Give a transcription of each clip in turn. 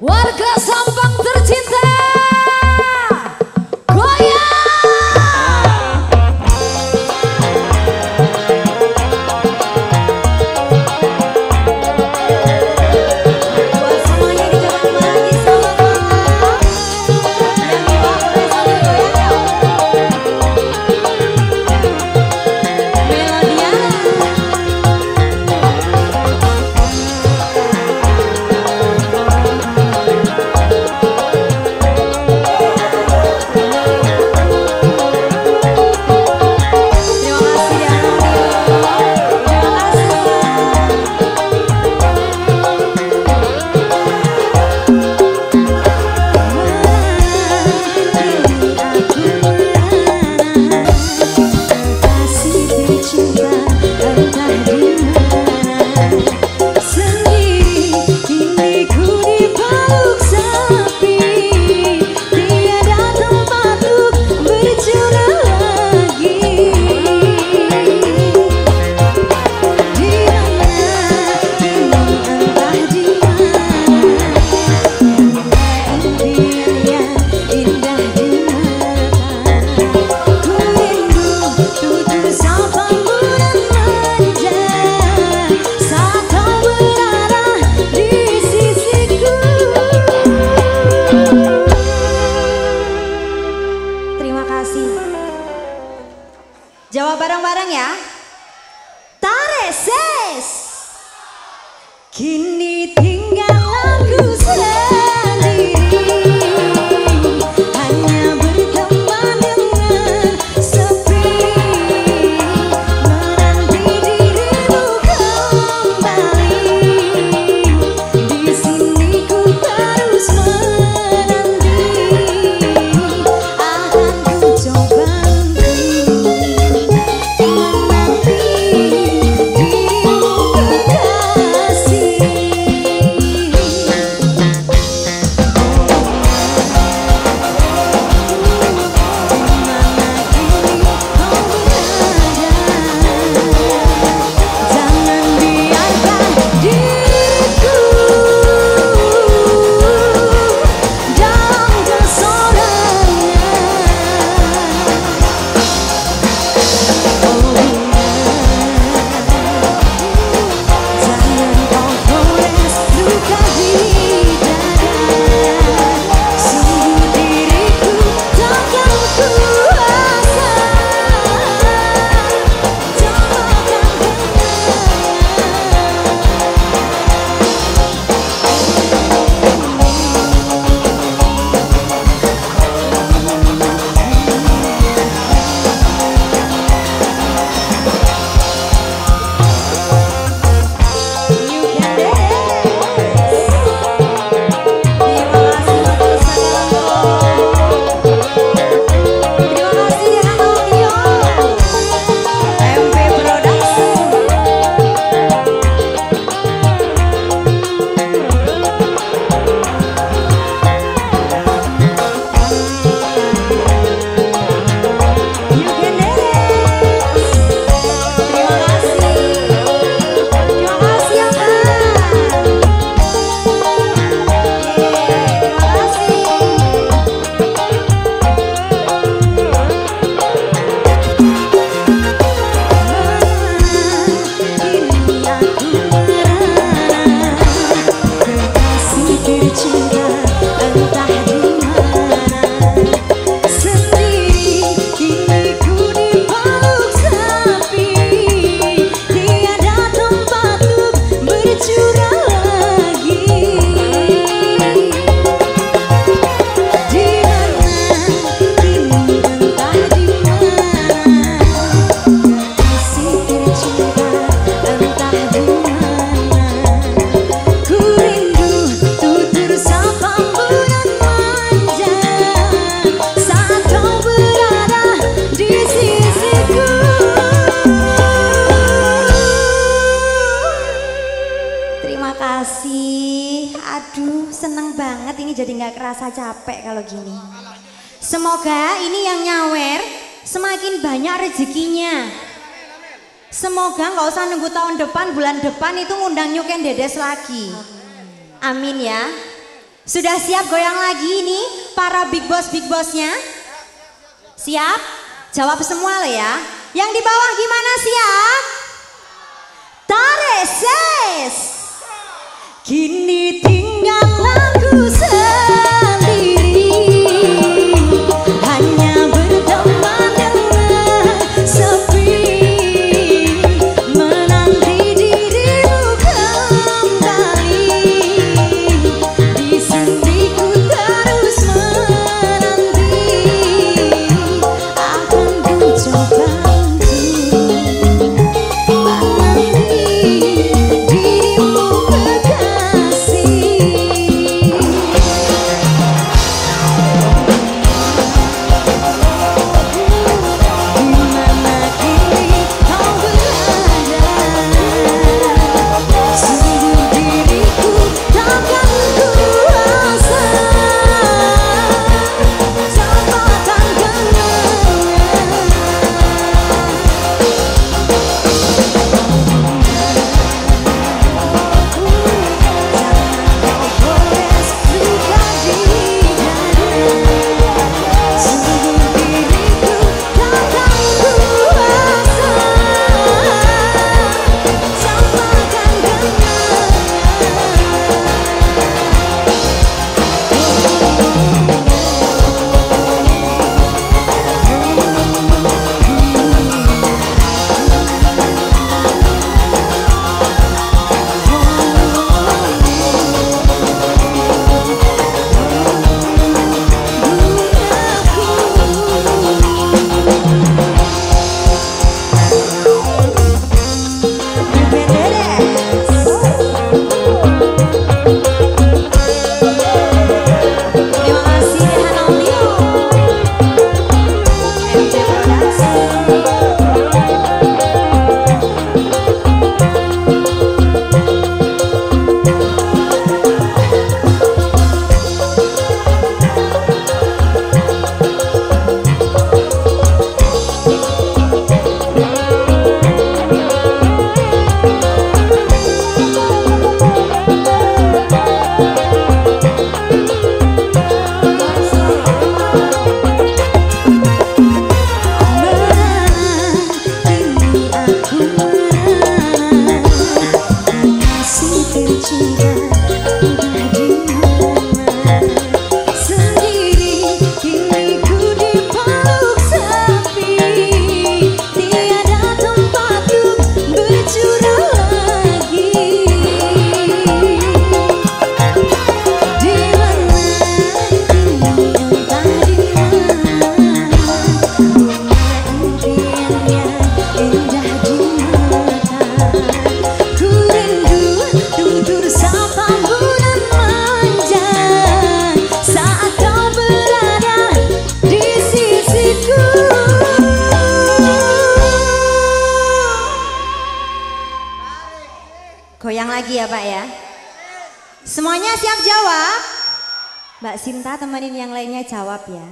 Warga Sampang tercinta, goyang. Buat semuanya di Jakarta lagi selamat malam. Yang di bawah boleh sambil goyang. Melodiana. Jawab bareng-bareng ya. Tareses. Kini tinggal aku sendiri, hanya berteman dengan sepi, menanti dirimu kembali. Di sini ku terus menanti, akan ku coba. Aduh, seneng banget ini, jadi nggak kerasa capek kalau gini. Semoga ini yang nyawer semakin banyak rezekinya. Semoga nggak usah nunggu tahun depan, bulan depan itu ngundang Nyuken Dedes lagi. Amin ya. Sudah siap goyang lagi nih para big bossnya? Siap? Jawab semua lo ya. Yang di bawah gimana, siap? Tarik ses. Kini tinggal lagu sendiri, hanya berteman dengan sepi, menanti dirimu kembali. Di sini ku terus menanti, akan ku coba goyang lagi ya Pak ya. Semuanya siap jawab? Mbak Sinta temenin yang lainnya jawab ya.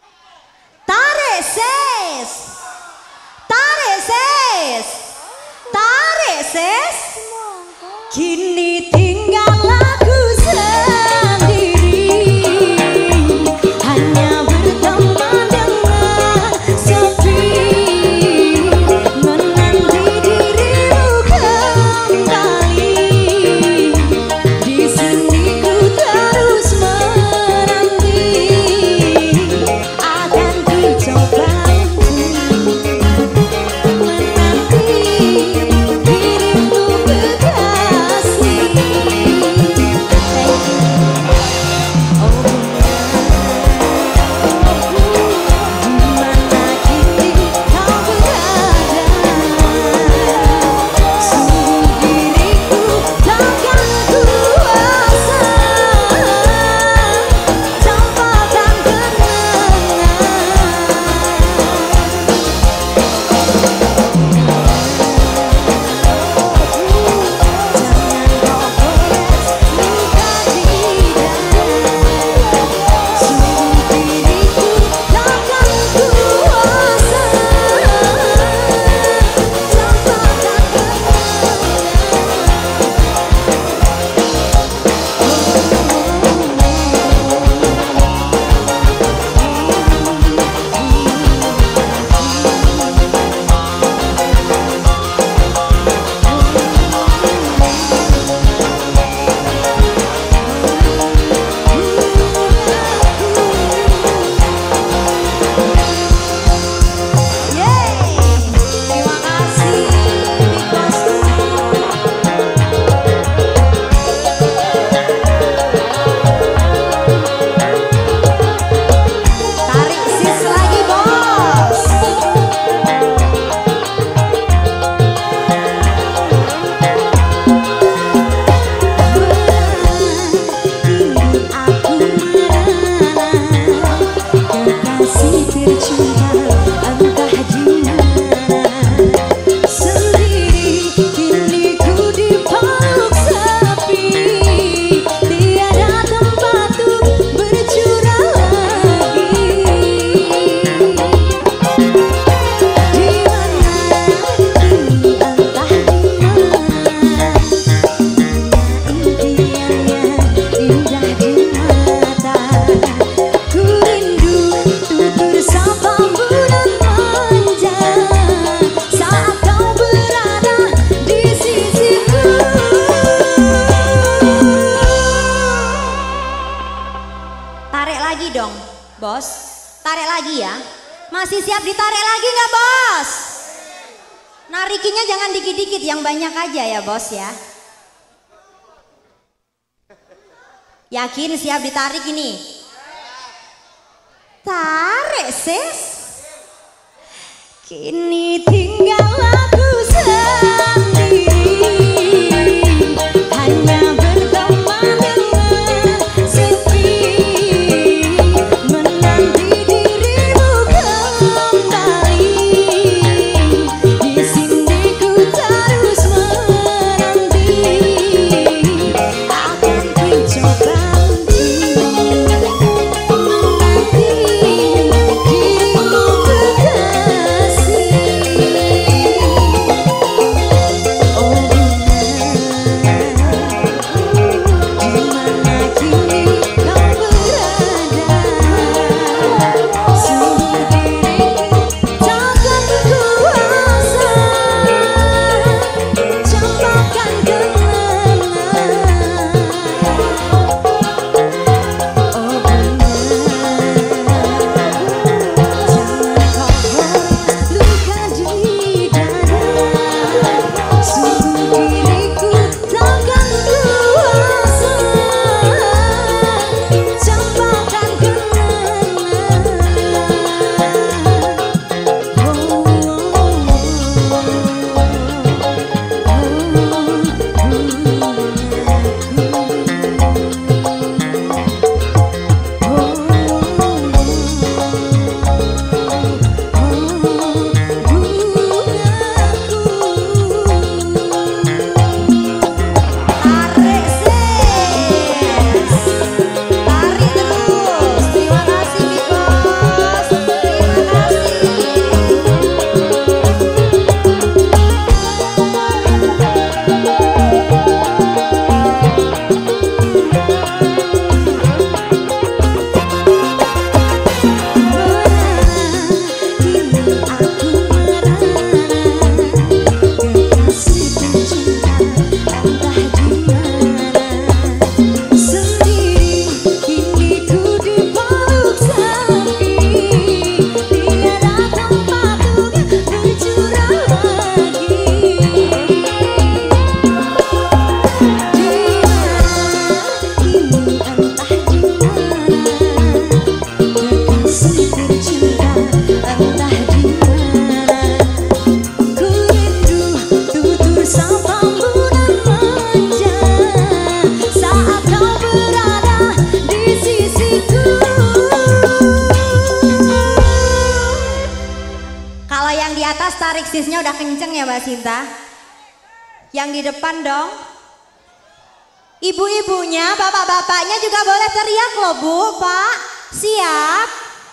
Tarik ses. Tarik ses. Tarik ses. Kini tinggal lagu sendiri, hanya berteman dengan sepi, menanti dirimu kembali. Di sini ku terus menanti, akan ku coba menanti dirimu kekasih. lagi dong, bos. Tarik lagi ya. Masih siap ditarik lagi nggak, bos? Narikinya jangan dikit-dikit, yang banyak aja ya, bos ya. Yakin siap ditarik ini? Tarik, sis. Kini tinggal aku sendiri, hanya berteman dengan sepi, menanti dirimu kembali. Di sini ku terus menanti, akan ku coba menanti dirimu kekasih. Tarik sisnya udah kenceng ya Mbak Sinta. Yang di depan dong. Ibu-ibunya, bapak-bapaknya juga boleh teriak loh Bu, Pak. Siap?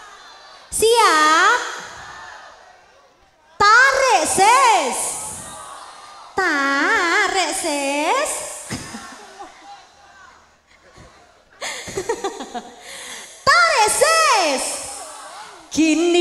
Siap? Tarik sis. Tarik sis. Tarik sis. Gini